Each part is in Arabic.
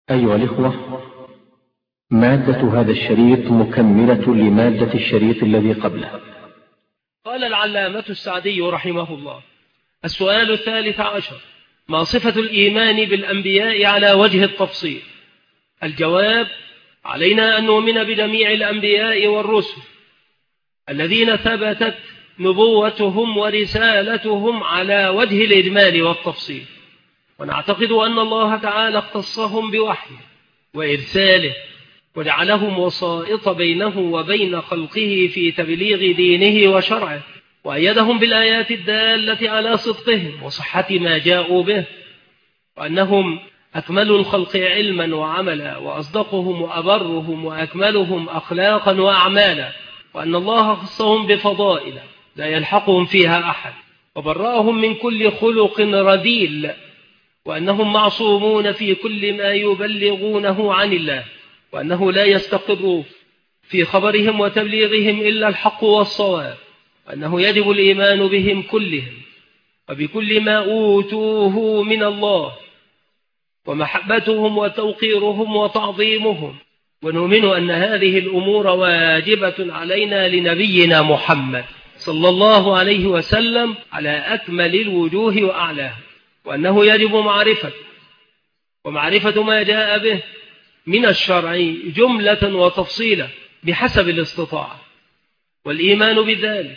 أيها الإخوة، مادة هذا الشريط مكملة لمادة الشريط الذي قبله. قال العلامة السعدي رحمه الله: السؤال 13: ما صفة الإيمان بالأنبياء على وجه التفصيل؟ الجواب: علينا أن نؤمن بجميع الأنبياء والرسل الذين ثبتت نبوتهم ورسالتهم على وجه الإجمال والتفصيل، ونعتقد أن الله تعالى اختصهم بوحيه وإرساله وجعلهم وسائط بينه وبين خلقه في تبليغ دينه وشرعه، وأيدهم بالآيات الدالة على صدقهم وصحة ما جاءوا به، وأنهم أكمل الخلق علما وعملا وأصدقهم وأبرهم وأكملهم أخلاقا وأعمالا، وأن الله خصهم بفضائل لا يلحقهم فيها أحد، وبرأهم من كل خلق رديل، وأنهم معصومون في كل ما يبلغونه عن الله، وأنه لا يستقر في خبرهم وتبليغهم إلا الحق والصواب، وأنه يجب الإيمان بهم كلهم وبكل ما أوتوه من الله، ومحبتهم وتوقيرهم وتعظيمهم، ونؤمن أن هذه الأمور واجبة علينا لنبينا محمد صلى الله عليه وسلم على أكمل الوجوه وأعلاها، وأنه يجب ومعرفة ما جاء به من الشرع جملة وتفصيلا بحسب الاستطاعة، والإيمان بذلك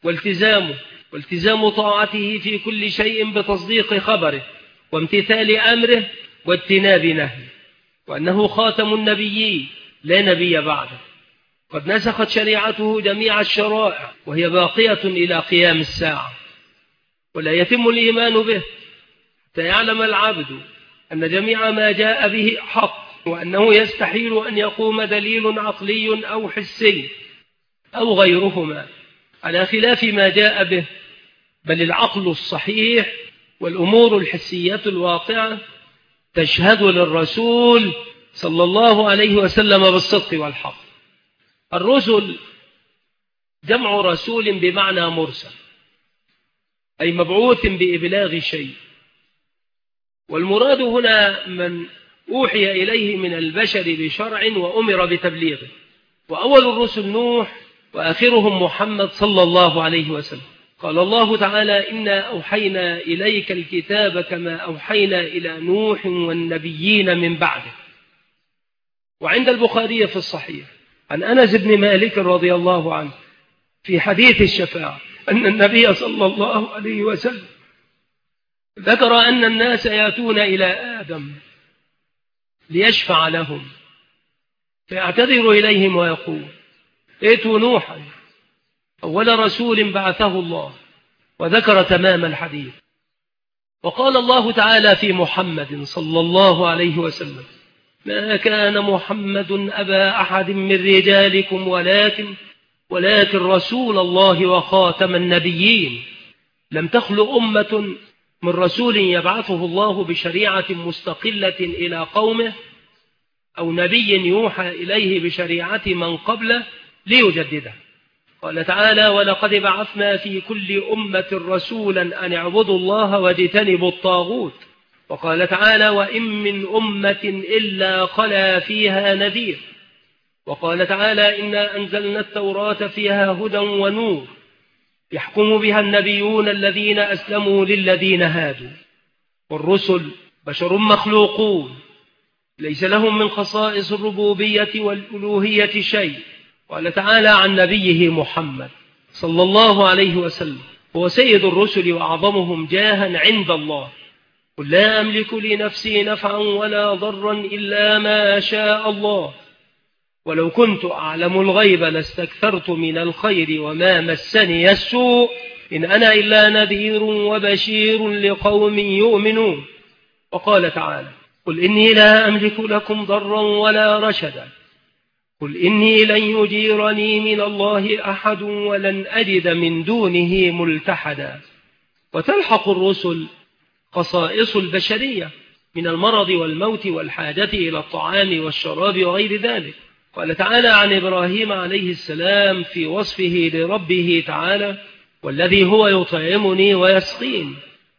والتزام طاعته في كل شيء بتصديق خبره وامتثال أمره واجتناب نهيه، وأنه خاتم النبيين لا نبي بعده، قد نسخت شريعته جميع الشرائع وهي باقية إلى قيام الساعة، ولا يتم الإيمان به حتى يعلم العبد أن جميع ما جاء به حق، وأنه يستحيل أن يقوم دليل عقلي أو حسي أو غيرهما على خلاف ما جاء به، بل العقل الصحيح والأمور الحسية الواقعة تشهد للرسول صلى الله عليه وسلم بالصدق والحق. الرسل جمع رسول بمعنى مرسل، أي مبعوث بإبلاغ شيء، والمراد هنا من أوحي إليه من البشر بشرع وأمر بتبليغه، وأول الرسل نوح وآخرهم محمد صلى الله عليه وسلم. قال الله تعالى: إنا أوحينا إليك الكتاب كما أوحينا إلى نوح والنبيين من بعده. وعند البخاري في الصحيح عن أنس بن مالك رضي الله عنه في حديث الشفاعة أن النبي صلى الله عليه وسلم ذكر أن الناس يأتون إلى آدم ليشفع لهم، فيعتذر إليهم ويقول: ائتوا نوحا أول رسول بعثه الله، وذكر تمام الحديث. وقال الله تعالى في محمد صلى الله عليه وسلم: ما كان محمد أبا أحد من رجالكم ولكن رسول الله وخاتم النبيين. لم تخل أمة من رسول يبعثه الله بشريعة مستقلة إلى قومه، أو نبي يوحى إليه بشريعة من قبله ليجدده. قال تعالى: ولقد بعثنا في كل أمة رسولا أن اعبدوا الله واجتنبوا الطاغوت. وقال تعالى: وإن من أمة إلا خلا فيها نذير. وقال تعالى: إنا أنزلنا التوراة فيها هدى ونور يحكم بها النبيون الذين أسلموا للذين هادوا. والرسل بشر مخلوقون ليس لهم من خصائص الربوبية والألوهية شيء. قال تعالى عن نبيه محمد صلى الله عليه وسلم: هو سيد الرسل وأعظمهم جاها عند الله. قل لا أملك لنفسي نفعا ولا ضرا إلا ما شاء الله، ولو كنت أعلم الغيب لاستكثرت من الخير وما مسني السوء، إن أنا إلا نذير وبشير لقوم يؤمنون. وقال تعالى: قل إني لا أملك لكم ضرا ولا رشدا، قل إني لن يجيرني من الله أحد ولن أجد من دونه ملتحدا. وتلحق الرسل خصائص البشرية من المرض والموت والحاجة إلى الطعام والشراب وغير ذلك. قال تعالى عن إبراهيم عليه السلام في وصفه لربه تعالى: والذي هو يطعمني ويسقين.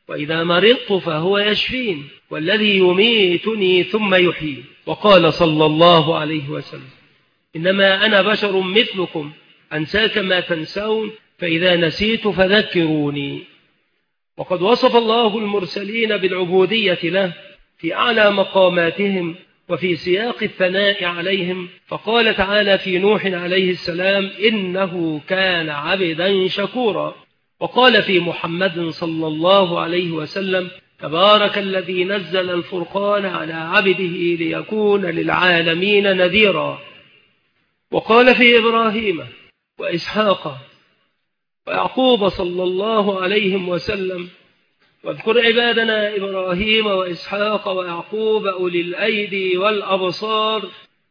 وإذا مرضت فهو يشفين، والذي يميتني ثم يحيين. وقال صلى الله عليه وسلم: إنما أنا بشر مثلكم أنسى كما تنسون، فإذا نسيت فذكروني. وقد وصف الله المرسلين بالعبودية له في أعلى مقاماتهم وفي سياق الثناء عليهم، فقال تعالى في نوح عليه السلام: إنه كان عبدا شكورا. وقال في محمد صلى الله عليه وسلم: تبارك الذي نزل الفرقان على عبده ليكون للعالمين نذيرا. وقال في إبراهيم وإسحاق ويعقوب صلى الله عليه وسلم: واذكر عبادنا إبراهيم وإسحاق ويعقوب أولي الأيدي والأبصار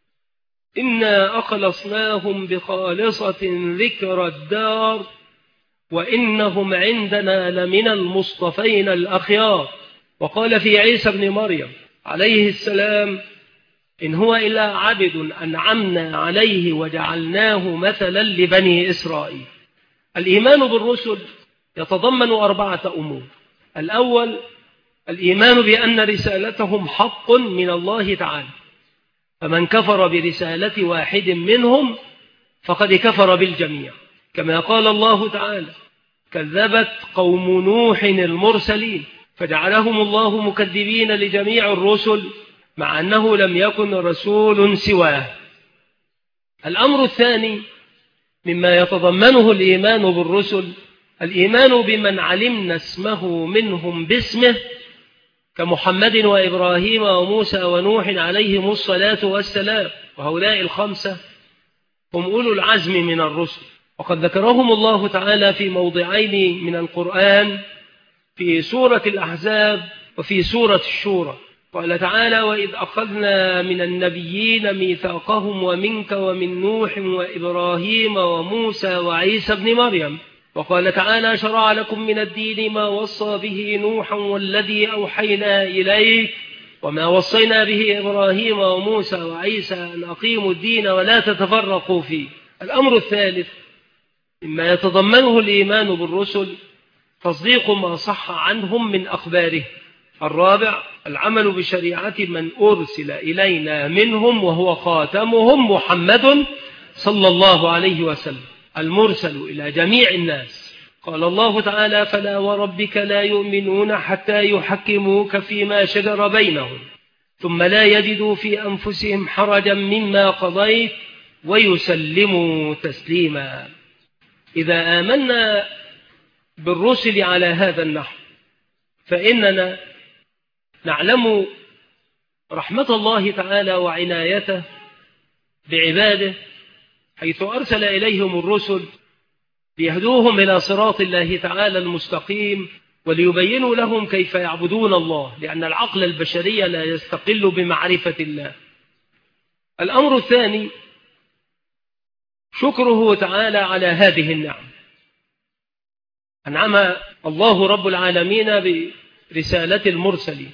إنا أخلصناهم بخالصة ذكر الدار وإنهم عندنا لمن المصطفين الأخيار. وقال في عيسى بن مريم عليه السلام: إن هو إلا عبد أنعمنا عليه وجعلناه مثلا لبني إسرائيل. الإيمان بالرسل يتضمن 4 أمور. الأول: الإيمان بأن رسالتهم حق من الله تعالى، فمن كفر برسالة واحد منهم فقد كفر بالجميع، كما قال الله تعالى: كذبت قوم نوح المرسلين، فجعلهم الله مكذبين لجميع الرسل مع أنه لم يكن رسول سواه. الأمر الثاني مما يتضمنه الإيمان بالرسل: الإيمان بمن علمنا اسمه منهم باسمه، كمحمد وإبراهيم وموسى ونوح عليهم الصلاة والسلام، وهؤلاء 5 هم أولو العزم من الرسل، وقد ذكرهم الله تعالى في موضعين من القرآن، في سورة الأحزاب وفي سورة الشورى. قال تعالى: وإذ أخذنا من النبيين ميثاقهم ومنك ومن نوح وإبراهيم وموسى وعيسى بن مريم. وقال تعالى: شرع لكم من الدين ما وصى به نوحا والذي أوحينا إليك وما وصينا به إبراهيم وموسى وعيسى أن أقيموا الدين ولا تتفرقوا فيه. الأمر الثالث مما يتضمنه الإيمان بالرسل: تصديق ما صح عنهم من أخباره. الرابع: العمل بشريعة من أرسل إلينا منهم وهو خاتمهم محمد صلى الله عليه وسلم، المرسل إلى جميع الناس. قال الله تعالى: فلا وربك لا يؤمنون حتى يحكموك فيما شجر بينهم ثم لا يجدوا في أنفسهم حرجا مما قضيت ويسلموا تسليما. إذا آمنا بالرسل على هذا النحو فإننا نعلم رحمة الله تعالى وعنايته بعباده، حيث أرسل إليهم الرسل ليهدوهم إلى صراط الله تعالى المستقيم وليبينوا لهم كيف يعبدون الله، لأن العقل البشري لا يستقل بمعرفة الله. الأمر الثاني: شكره تعالى على هذه النعم. أنعم الله رب العالمين برسالة المرسلين،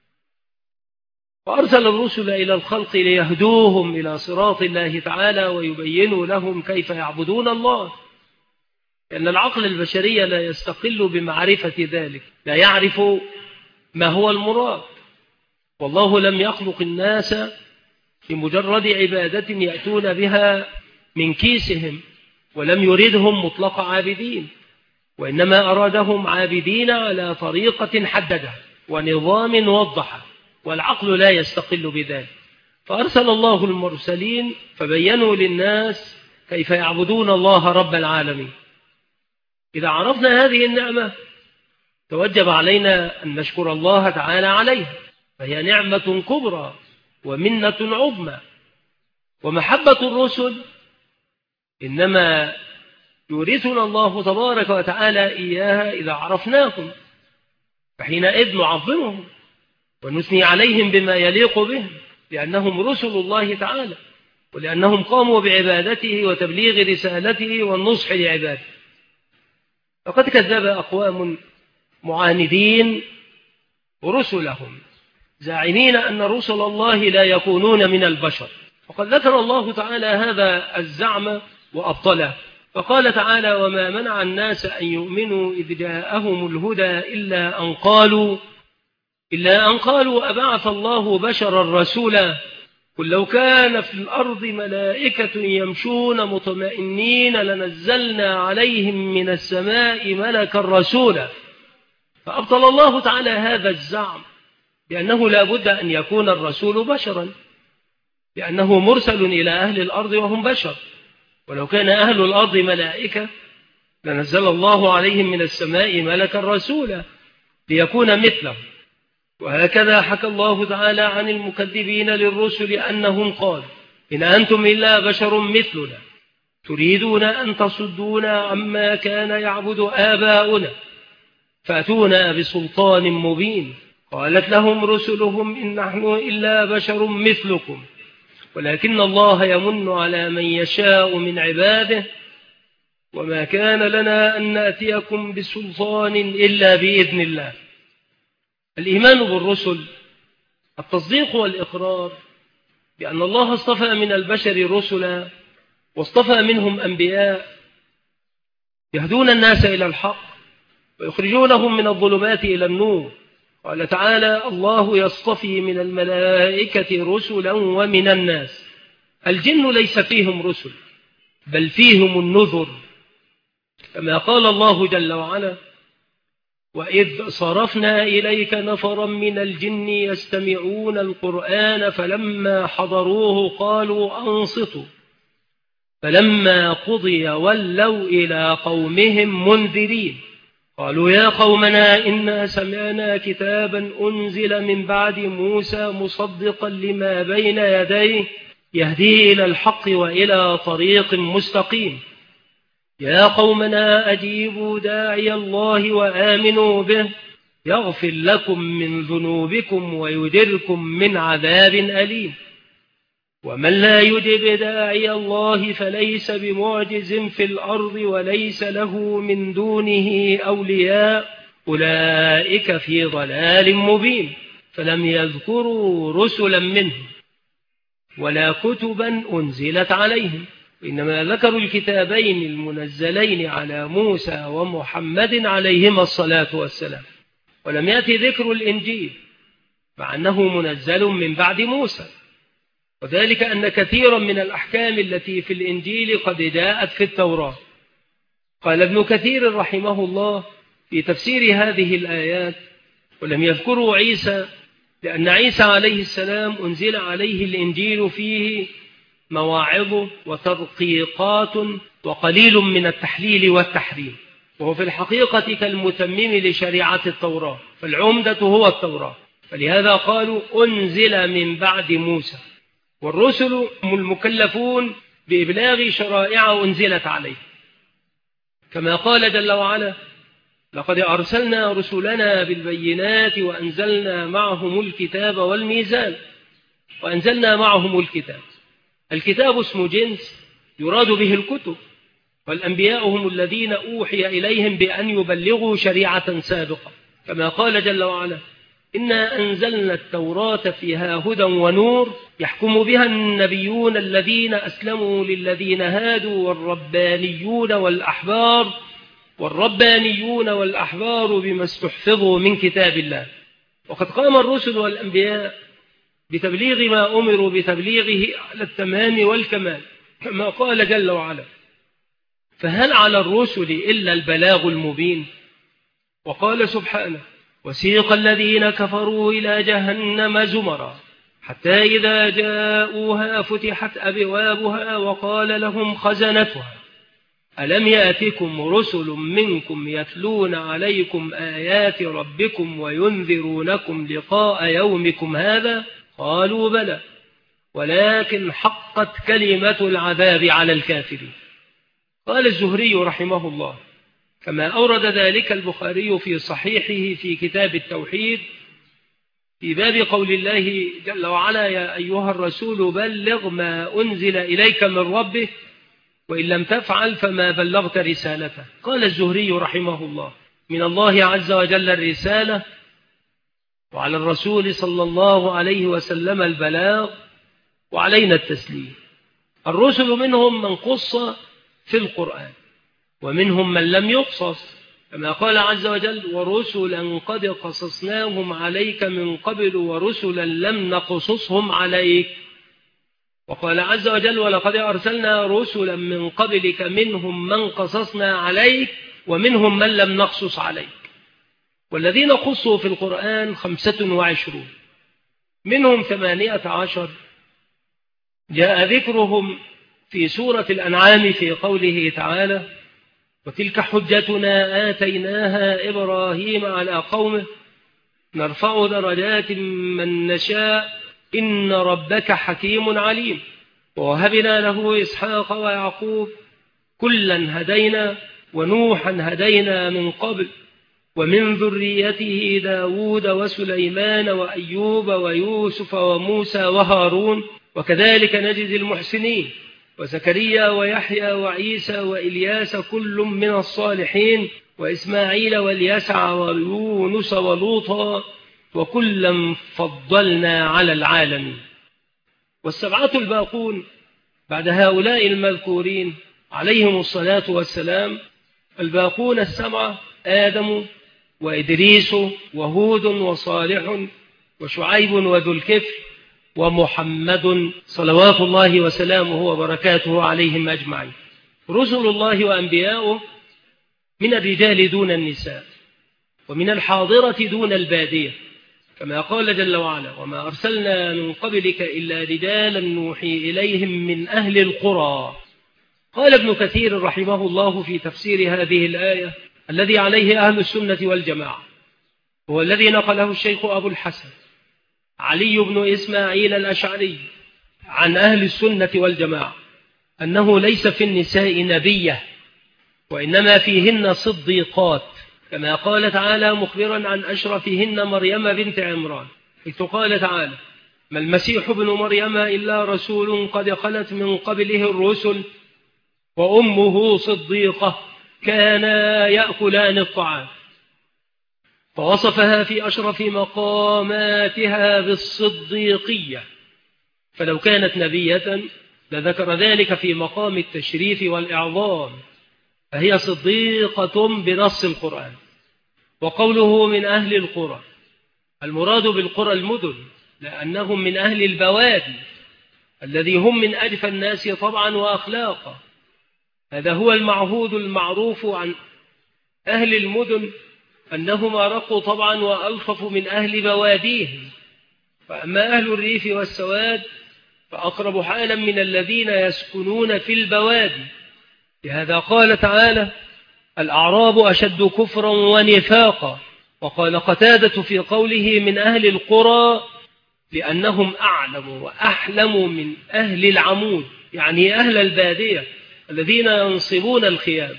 وأرسل الرسل إلى الخلق ليهدوهم إلى صراط الله تعالى ويبينوا لهم كيف يعبدون الله، لأن العقل البشري لا يستقل بمعرفة ذلك، لا يعرف ما هو المراد. والله لم يخلق الناس بمجرد عبادة يأتون بها من كيسهم، ولم يردهم مطلق عابدين، وإنما أرادهم عابدين على طريقة حددها ونظام وضحه، والعقل لا يستقل بذلك. فأرسل الله المرسلين فبينوا للناس كيف يعبدون الله رب العالمين. إذا عرفنا هذه النعمة توجب علينا أن نشكر الله تعالى عليها، فهي نعمة كبرى ومنة عظمى. ومحبة الرسل إنما يورثنا الله تبارك وتعالى إياها إذا عرفناهم، فحينئذ نعظمهم ونثني عليهم بما يليق بهم، لأنهم رسل الله تعالى، ولأنهم قاموا بعبادته وتبليغ رسالته والنصح لعباده. فقد كذب أقوام معاندين رسلهم زاعمين أن رسل الله لا يكونون من البشر، وقد ذكر الله تعالى هذا الزعم وأبطله. فقال تعالى: وما منع الناس أن يؤمنوا إذ جاءهم الهدى إلا أن قالوا أبعث الله بشرا رسولا قل لو كان في الأرض ملائكة يمشون مطمئنين لنزلنا عليهم من السماء ملكا رسولا. فأبطل الله تعالى هذا الزعم بأنه لا بد أن يكون الرسول بشرا، لأنه مرسل إلى أهل الأرض وهم بشر، ولو كان أهل الأرض ملائكة لنزل الله عليهم من السماء ملكا رسولا ليكون مثله. وهكذا حكى الله تعالى عن المكذبين للرسل أنهم قالوا: إن أنتم إلا بشر مثلنا تريدون أن تصدونا عما كان يعبد آباؤنا فأتونا بسلطان مبين. قالت لهم رسلهم: إن نحن إلا بشر مثلكم ولكن الله يمن على من يشاء من عباده وما كان لنا أن نأتيكم بسلطان إلا بإذن الله. الإيمان بالرسل التصديق والإقرار بأن الله اصطفى من البشر رسلا واصطفى منهم أنبياء يهدون الناس إلى الحق ويخرجونهم من الظلمات إلى النور. قال تعالى: الله يصطفي من الملائكة رسلا ومن الناس. الجن ليس فيهم رسل بل فيهم النذر، كما قال الله جل وعلا: وإذ صرفنا إليك نفرا من الجن يستمعون القرآن فلما حضروه قالوا أنصتوا فلما قضي ولوا إلى قومهم منذرين قالوا يا قومنا إنا سمعنا كتابا أنزل من بعد موسى مصدقا لما بين يديه يهدي إلى الحق وإلى طريق مستقيم يا قومنا أجيبوا داعي الله وآمنوا به يغفر لكم من ذنوبكم ويجركم من عذاب أليم ومن لا يجب داعي الله فليس بمعجز في الأرض وليس له من دونه أولياء أولئك في ضلال مبين. فلم يذكروا رسلا منهم ولا كتبا أنزلت عليهم، إنما ذكروا الكتابين المنزلين على موسى ومحمد عليهما الصلاة والسلام، ولم يأتي ذكر الإنجيل مع أنه منزل من بعد موسى، وذلك أن كثيرا من الأحكام التي في الإنجيل قد جاءت في التوراة. قال ابن كثير رحمه الله في تفسير هذه الآيات: ولم يذكروا عيسى لأن عيسى عليه السلام أنزل عليه الإنجيل فيه مواعظ وترقيقات وقليل من التحليل والتحريم، وهو في الحقيقة كالمتمم لشريعة التوراة، فالعمدة هو التوراة، فلهذا قالوا أنزل من بعد موسى. والرسل هم المكلفون بإبلاغ شرائع أنزلت عليه، كما قال جل وعلا: لقد أرسلنا رسلنا بالبينات وأنزلنا معهم الكتاب والميزان. وأنزلنا معهم الكتاب اسم جنس يراد به الكتب، والأنبياء هم الذين أوحي إليهم بأن يبلغوا شريعة سابقة، كما قال جل وعلا: إنا أنزلنا التوراة فيها هدى ونور يحكم بها النبيون الذين أسلموا للذين هادوا والربانيون والأحبار بما استحفظوا من كتاب الله. وقد قام الرسل والأنبياء بتبليغ ما أمروا بتبليغه على التمام والكمال، كما قال جل وعلا: فهل على الرسل إلا البلاغ المبين. وقال سبحانه: وسيق الذين كفروا إلى جهنم زمرا حتى إذا جاءوها فتحت أبوابها وقال لهم خزنتها ألم يأتكم رسل منكم يتلون عليكم آيات ربكم وينذرونكم لقاء يومكم هذا قالوا بلى ولكن حقت كلمة العذاب على الكافرين. قال الزهري رحمه الله كما أورد ذلك البخاري في صحيحه في كتاب التوحيد في باب قول الله جل وعلا: يا أيها الرسول بلغ ما أنزل إليك من ربك وإن لم تفعل فما بلغت رسالته. قال الزهري رحمه الله: من الله عز وجل الرسالة وعلى الرسول صلى الله عليه وسلم البلاغ وعلينا التسليم. الرسل منهم من قص في القرآن ومنهم من لم يقصص، كما قال عز وجل: ورسلا قد قصصناهم عليك من قبل ورسلا لم نقصصهم عليك. وقال عز وجل: ولقد أرسلنا رسلا من قبلك منهم من قصصنا عليك ومنهم من لم نقصص عليك. والذين قصوا في القرآن 25، منهم 18 جاء ذكرهم في سورة الأنعام في قوله تعالى: وتلك حجتنا آتيناها إبراهيم على قومه نرفع درجات من نشاء إن ربك حكيم عليم. ووهبنا له إسحاق ويعقوب كلا هدينا ونوحا هدينا من قبل ومن ذريته داود وسليمان وأيوب ويوسف وموسى وهارون وكذلك نجزي المحسنين وزكريا ويحيى وعيسى وإلياس كل من الصالحين وإسماعيل واليسع ويونس ولوطا وكلا فضلنا على العالمين. والسبعة الباقون بعد هؤلاء المذكورين عليهم الصلاة والسلام، الباقون السبعة: آدم وإدريس وهود وصالح وشعيب وذو الكفل ومحمد صلوات الله وسلامه وبركاته عليهم أجمعين. رسل الله وأنبياؤه من الرجال دون النساء، ومن الحاضرة دون البادية، كما قال جل وعلا: وما أرسلنا من قبلك إلا رجالا نوحي إليهم من أهل القرى. قال ابن كثير رحمه الله في تفسير هذه الآية: الذي عليه أهل السنة والجماعة هو الذي نقله الشيخ أبو الحسن علي بن إسماعيل الأشعري عن أهل السنة والجماعة أنه ليس في النساء نبية، وإنما فيهن صديقات، كما قال تعالى مخبرا عن أشرفهن مريم بنت عمران، حيث قال تعالى: ما المسيح ابن مريم إلا رسول قد خلت من قبله الرسل وأمه صديقة كانا يأكلان الطعام. فوصفها في أشرف مقاماتها بالصديقية، فلو كانت نبية لذكر ذلك في مقام التشريف والإعظام، فهي صديقة بنص القرآن. وقوله من أهل القرى، المراد بالقرى المدن، لأنهم من أهل البوادي الذي هم من أجفى الناس طبعا وأخلاقا. هذا هو المعهود المعروف عن أهل المدن، أنهم أرقوا طبعا وألطفوا من أهل بواديهم. فأما أهل الريف والسواد فأقرب حالا من الذين يسكنون في البوادي. لهذا قال تعالى: الأعراب أشد كفرا ونفاقا. وقال قتادة في قوله من أهل القرى: لأنهم أعلم وأحلم من أهل العمود، يعني أهل البادية الذين ينصبون الخيام.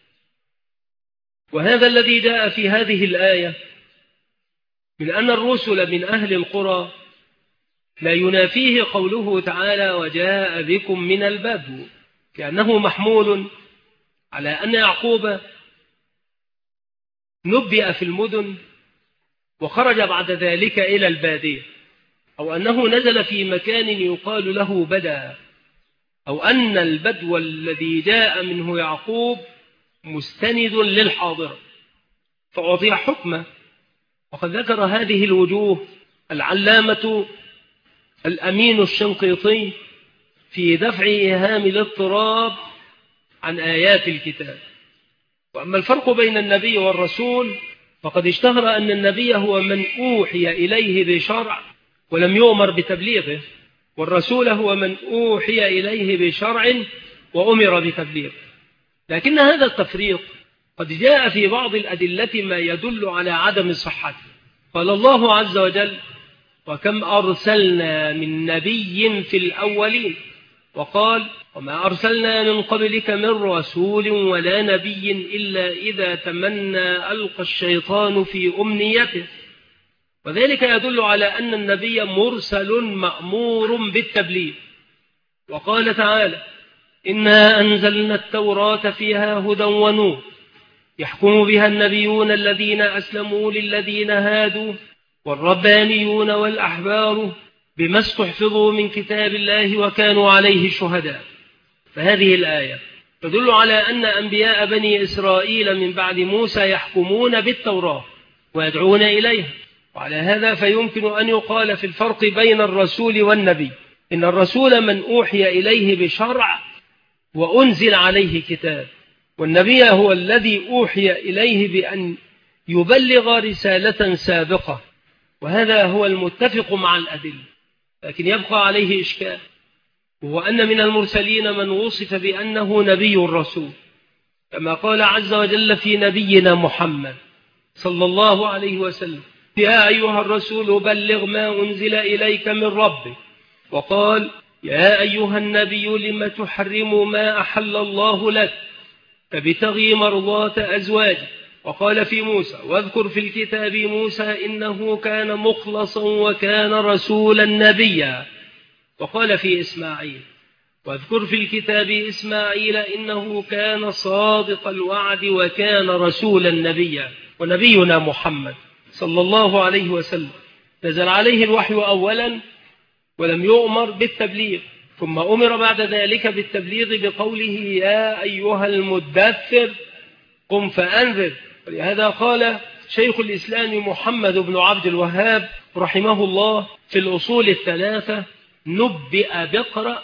وهذا الذي جاء في هذه الآية من أن الرسل من أهل القرى لا ينافيه قوله تعالى: وجاء بكم من البدو، كأنه محمول على أن يعقوب نبئ في المدن وخرج بعد ذلك إلى البادية، أو أنه نزل في مكان يقال له بدا، أو أن البدو الذي جاء منه يعقوب مستند للحاضرة فأعطي حكمه. وقد ذكر هذه الوجوه العلامة الأمين الشنقيطي في دفع إيهام الاضطراب عن آيات الكتاب. وأما الفرق بين النبي والرسول فقد اشتهر أن النبي هو من أوحي إليه بشرع ولم يؤمر بتبليغه، والرسول هو من أوحي إليه بشرع وأمر بتبليغه. لكن هذا التفريق قد جاء في بعض الأدلة ما يدل على عدم صحته. قال الله عز وجل: وكم أرسلنا من نبي في الأولين، وقال: وما أرسلنا من قبلك من رسول ولا نبي إلا إذا تمنى ألقى الشيطان في أمنيته. وذلك يدل على أن النبي مرسل مأمور بالتبليغ. وقال تعالى: إنا أنزلنا التوراة فيها هدى ونور يحكم بها النبيون الذين أسلموا للذين هادوا والربانيون والأحبار بما استحفظوا من كتاب الله وكانوا عليه شهداء. فهذه الآية تدل على أن أنبياء بني إسرائيل من بعد موسى يحكمون بالتوراة ويدعون إليها. وعلى هذا فيمكن أن يقال في الفرق بين الرسول والنبي إن الرسول من أوحي إليه بشرع وأنزل عليه كتاب، والنبي هو الذي أوحي إليه بأن يبلغ رسالة سابقة، وهذا هو المتفق مع الأدلة. لكن يبقى عليه إشكال، وهو أن من المرسلين من وصف بأنه نبي الرسول، كما قال عز وجل في نبينا محمد صلى الله عليه وسلم: يا أيها الرسول بلغ ما أنزل إليك من ربك. وقال: يا أيها النبي لم تحرم ما أحل الله لك تبتغي مرضات أزواجك. وقال في موسى: واذكر في الكتاب موسى إنه كان مخلصا وكان رسولا نبيا. وقال في إسماعيل: واذكر في الكتاب إسماعيل إنه كان صادق الوعد وكان رسولا نبيا. ونبينا محمد صلى الله عليه وسلم نزل عليه الوحي أولا ولم يؤمر بالتبليغ، ثم أمر بعد ذلك بالتبليغ بقوله: يا أيها المدثر قم فأنذر. ولهذا قال شيخ الإسلام محمد بن عبد الوهاب رحمه الله في الأصول الثلاثة: نبئ بقرأ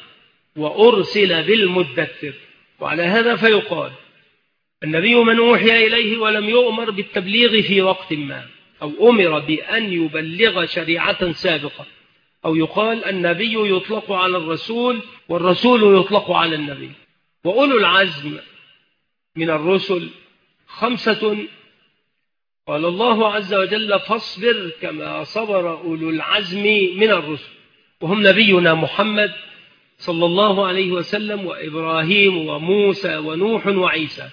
وأرسل بالمدثر. وعلى هذا فيقال النبي من أوحي إليه ولم يؤمر بالتبليغ في وقت ما، أو أمر بأن يبلغ شريعة سابقة، أو يقال النبي يطلق على الرسول والرسول يطلق على النبي. وأولو العزم من الرسل 5 قال الله عز وجل: فاصبر كما صبر أولو العزم من الرسل، وهم نبينا محمد صلى الله عليه وسلم وإبراهيم وموسى ونوح وعيسى.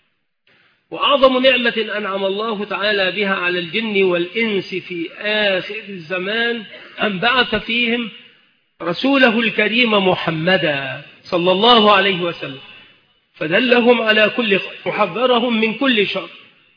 وأعظم نعمة أنعم الله تعالى بها على الجن والإنس في آخر الزمان أن بعث فيهم رسوله الكريم محمدا صلى الله عليه وسلم، فدلهم على كل خير وحذرهم من كل شر.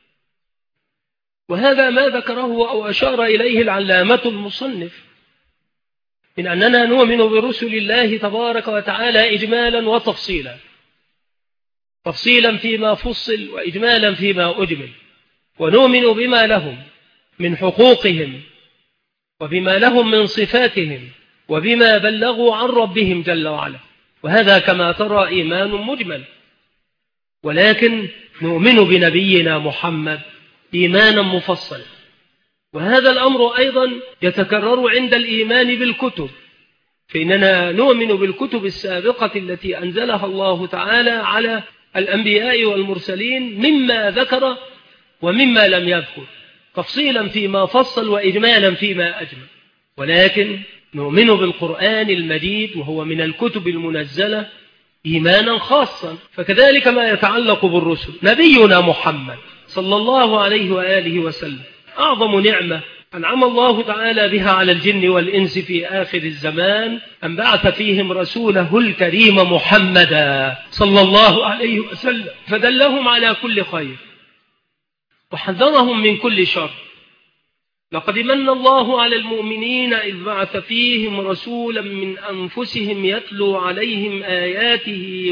وهذا ما ذكره أو أشار إليه العلامة المصنف من أننا نؤمن برسل الله تبارك وتعالى إجمالا وتفصيلا، تفصيلا فيما فصل وإجمالا فيما أجمل، ونؤمن بما لهم من حقوقهم وبما لهم من صفاتهم وبما بلغوا عن ربهم جل وعلا، وهذا كما ترى إيمان مجمل. ولكن نؤمن بنبينا محمد إيمانا مفصلا، وهذا الأمر أيضا يتكرر عند الإيمان بالكتب، فإننا نؤمن بالكتب السابقة التي أنزلها الله تعالى على الأنبياء والمرسلين مما ذكر ومما لم يذكر، تفصيلا فيما فصل وإجمالا فيما أجمل. ولكن نؤمن بالقرآن المجيد وهو من الكتب المنزلة إيمانا خاصا. فكذلك ما يتعلق بالرسل، نبينا محمد صلى الله عليه وآله وسلم أعظم نعمة أنعم الله تعالى بها على الجن والإنس في آخر الزمان أن بعث فيهم رسوله الكريم محمدا صلى الله عليه وسلم، فدلهم على كل خير وحذرهم من كل شر. لقد من الله على المؤمنين إذ بعث فيهم رسولا من أنفسهم يتلو عليهم آياته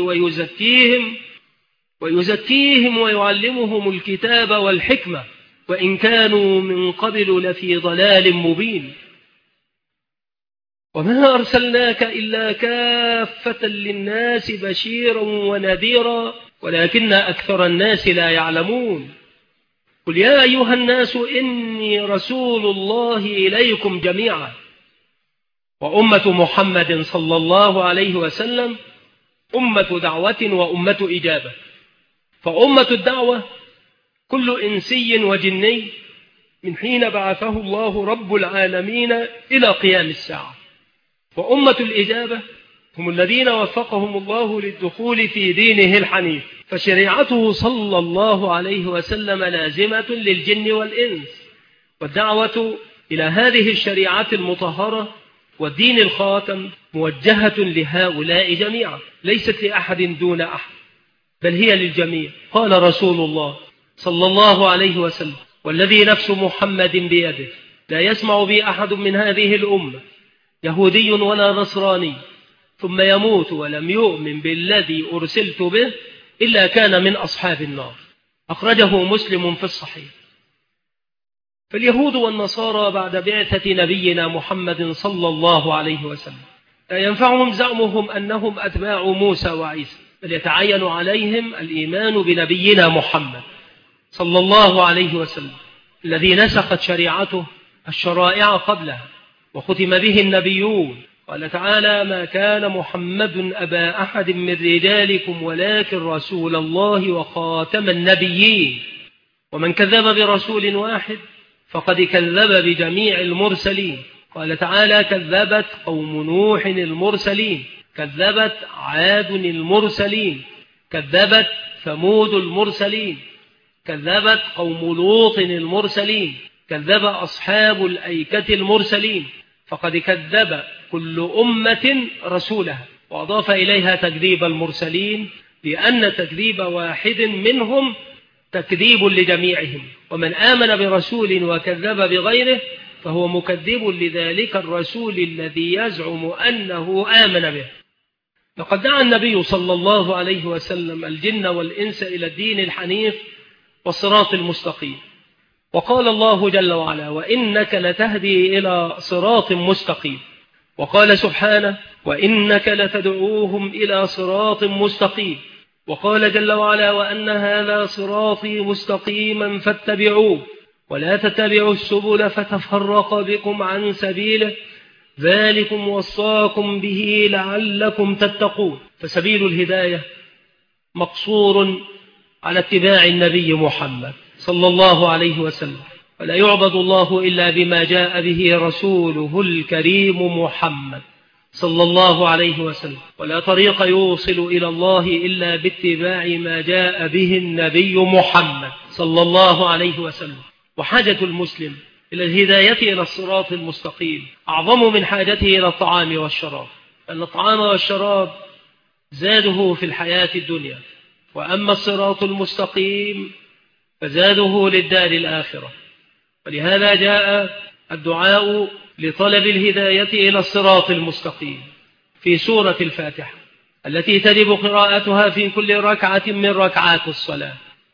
ويزكيهم ويعلمهم الكتاب والحكمة وإن كانوا من قبل لفي ضلال مبين. وما أرسلناك إلا كافة للناس بشيرا ونذيرا ولكن أكثر الناس لا يعلمون. قل يا أيها الناس إني رسول الله إليكم جميعا. وأمة محمد صلى الله عليه وسلم أمة دعوة وأمة إجابة، فأمة الدعوة كل إنسي وجني من حين بعثه الله رب العالمين إلى قيام الساعة، وأمة الإجابة هم الذين وفقهم الله للدخول في دينه الحنيف، فشريعته صلى الله عليه وسلم لازمة للجن والإنس، والدعوة إلى هذه الشريعة المطهرة والدين الخاتم موجهة لهؤلاء جميعا، ليست لأحد دون أحد بل هي للجميع. قال رسول الله صلى الله عليه وسلم: والذي نفس محمد بيده لا يسمع بي أحد من هذه الأمة يهودي ولا نصراني ثم يموت ولم يؤمن بالذي أرسلت به إلا كان من أصحاب النار. أخرجه مسلم في الصحيح. فاليهود والنصارى بعد بعثة نبينا محمد صلى الله عليه وسلم لا ينفعهم زعمهم أنهم أتباع موسى وعيسى، بل يتعين عليهم الإيمان بنبينا محمد صلى الله عليه وسلم الذي نسخت شريعته الشرائع قبلها وختم به النبيون. قال تعالى: ما كان محمد أبا أحد من رجالكم ولكن رسول الله وخاتم النبيين، ومن كذب برسول واحد فقد كذب بجميع المرسلين. قال تعالى: كذبت قوم نوح المرسلين، كذبت عاد المرسلين، كذبت ثمود المرسلين، كذبت قوم لوط المرسلين، كذب أصحاب الأيكة المرسلين. فقد كذب كل أمة رسولها، وأضاف إليها تكذيب المرسلين، لأن تكذيب واحد منهم تكذيب لجميعهم، ومن آمن برسول وكذب بغيره فهو مكذب لذلك الرسول الذي يزعم أنه آمن به. لقد دعا النبي صلى الله عليه وسلم الجن والإنس إلى الدين الحنيف والصراط المستقيم، وقال الله جل وعلا: وإنك لتهدي إلى صراط مستقيم. وقال سبحانه: وإنك لتدعوهم إلى صراط مستقيم. وقال جل وعلا: وأن هذا صراطي مستقيما فاتبعوه ولا تتبعوا السبل فتفرق بكم عن سبيله ذلكم وصاكم به لعلكم تتقون. فسبيل الهداية مقصور على اتباع النبي محمد صلى الله عليه وسلم، ولا يعبد الله إلا بما جاء به رسوله الكريم محمد صلى الله عليه وسلم، ولا طريق يوصل إلى الله إلا باتباع ما جاء به النبي محمد صلى الله عليه وسلم. وحاجة المسلم إلى الهداية إلى الصراط المستقيم أعظم من حاجته إلى الطعام والشراب، أن الطعام والشراب زاده في الحياة الدنيا، وأما الصراط المستقيم فزاده للدار الآخرة. ولهذا جاء الدعاء لطلب الهداية إلى الصراط المستقيم في سورة الفاتحة التي تجب قراءتها في كل ركعة من ركعات الصلاة،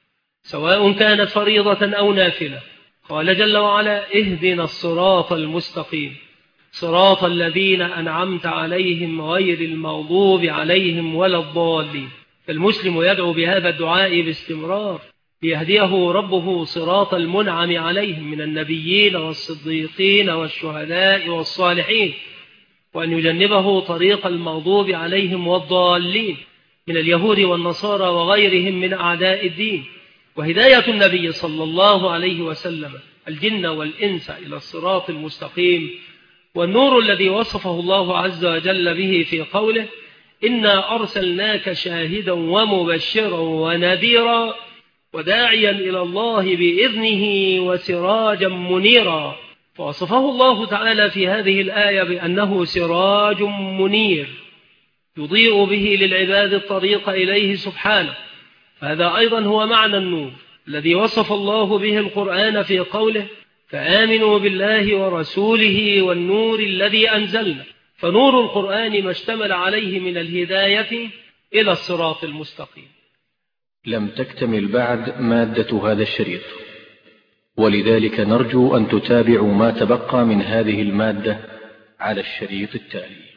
سواء كانت فريضة أو نافلة. قال جل وعلا: اهدنا الصراط المستقيم صراط الذين أنعمت عليهم غير المغضوب عليهم ولا الضالين. فالمسلم يدعو بهذا الدعاء باستمرار ليهديه ربه صراط المنعم عليهم من النبيين والصديقين والشهداء والصالحين، وأن يجنبه طريق المغضوب عليهم والضالين من اليهود والنصارى وغيرهم من أعداء الدين. وهداية النبي صلى الله عليه وسلم الجن والإنس إلى الصراط المستقيم والنور الذي وصفه الله عز وجل به في قوله: إنا أرسلناك شاهدا ومبشرا ونذيرا وداعيا إلى الله بإذنه وسراجا منيرا. فوصفه الله تعالى في هذه الآية بأنه سراج منير يضيء به للعباد الطريق إليه سبحانه. هذا أيضا هو معنى النور الذي وصف الله به القرآن في قوله: فآمنوا بالله ورسوله والنور الذي أنزلنا. فنور القرآن ما اشتمل عليه من الهداية إلى الصراط المستقيم. لم تكتمل بعد مادة هذا الشريط، ولذلك نرجو أن تتابعوا ما تبقى من هذه المادة على الشريط التالي.